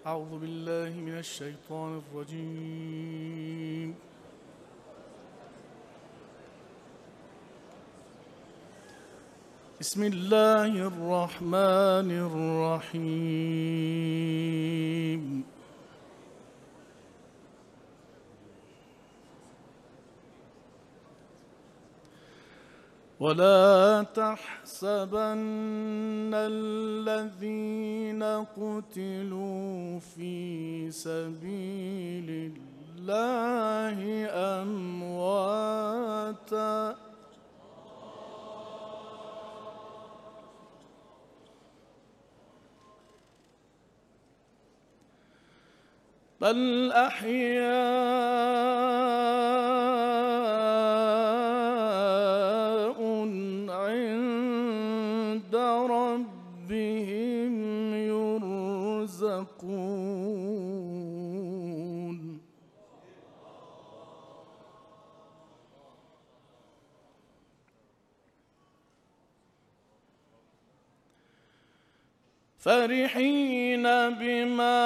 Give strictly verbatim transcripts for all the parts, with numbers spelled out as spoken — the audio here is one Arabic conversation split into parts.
أعوذ بالله من الشيطان الرجيم. بسم الله الرحمن الرحيم. ولا تحسبن الذين قتلوا في سبيل الله أمواتا بل أحياء عند ربهم يرزقون. فرحين بما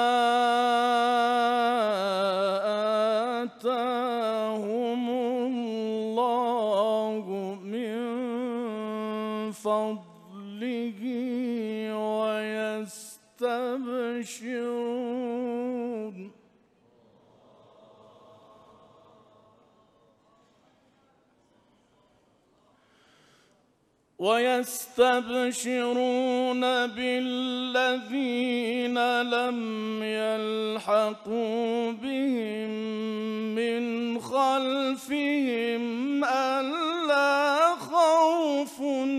آتاهم الله من فضله ويستبشرون ويستبشرون بالذين لم يلحقوا بهم من خلفهم ألا خوف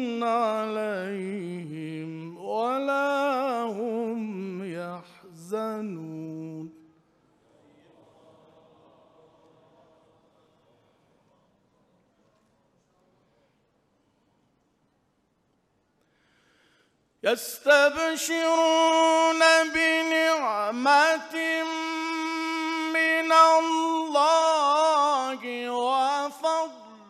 عليهم ولا هم يحزنون. يستبشرون بنعمة من الله وفضل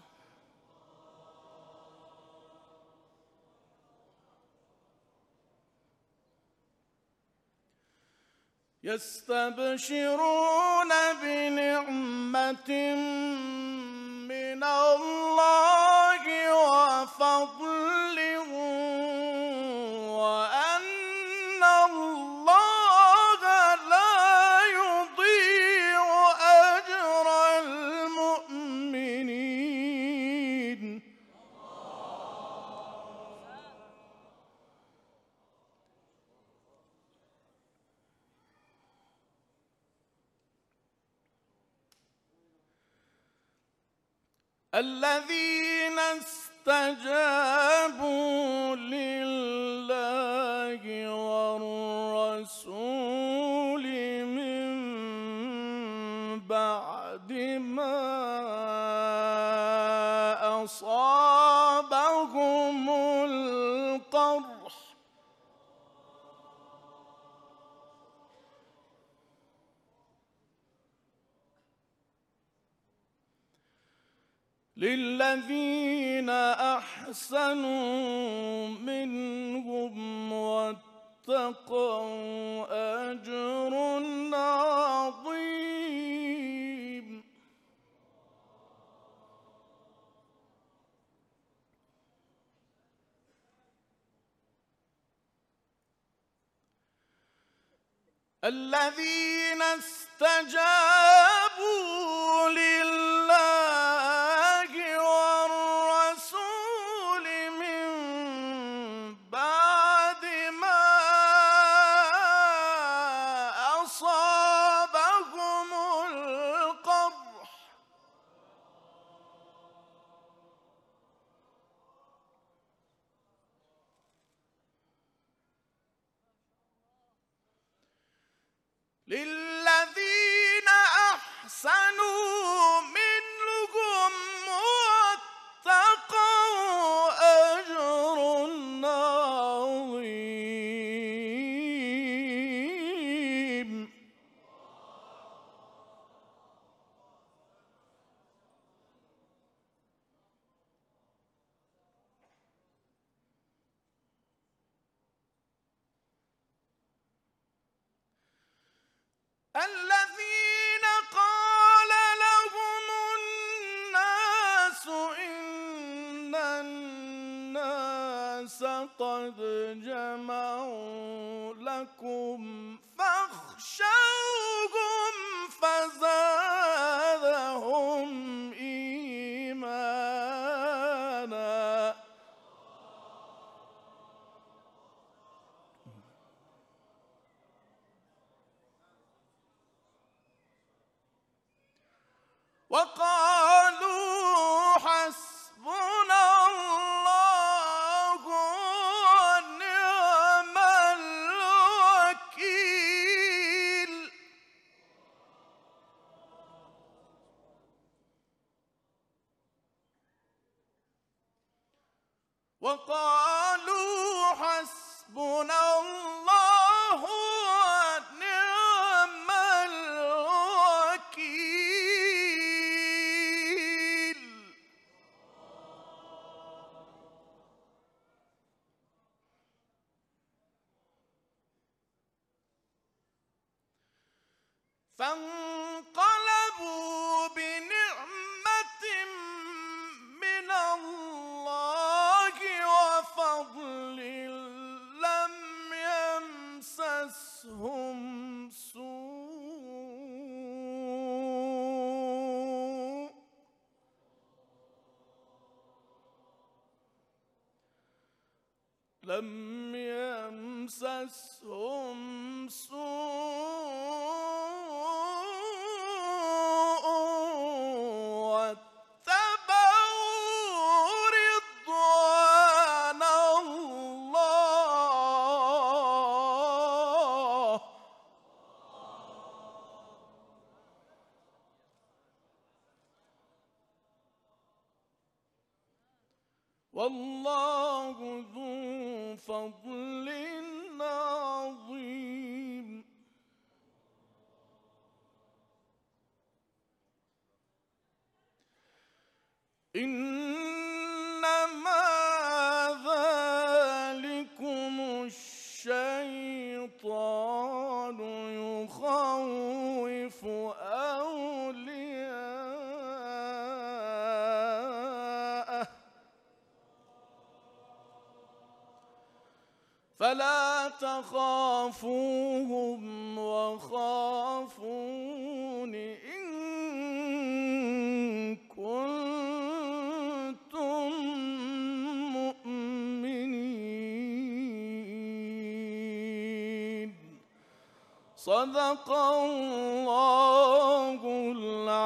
يستبشرون بنعمة من الله وفضل وأن الله لا يضيع أجر المؤمنين. الذين استجابوا لله والرسول من بعد ما أصابهم القرح للذين أحسنوا منهم واتقوا أجر عظيم. الذين استجابوا لله والرسول من بعد ما أصابهم القرح للذين أحسنوا منهم واتقوا أجر عظيم. الذين قال لهم الناس إن الناس قد جمعوا لكم فاخشوهم فزادهم إيمانا. وقالوا حسبنا الله ونعم الوكيل. وقالوا حسبنا الله ونعم الوكيل. فانقلبوا بنعمة من الله وفضل لم يمسسهم سوء لم يمسسهم سوء واتبعوا رضوان الله. والله ذو فضل عظيم. إنما ذلكم الشيطان يخوف أولياءه فلا تخافوهم وخافون إن كنتم مؤمنين. صدق الله العظيم.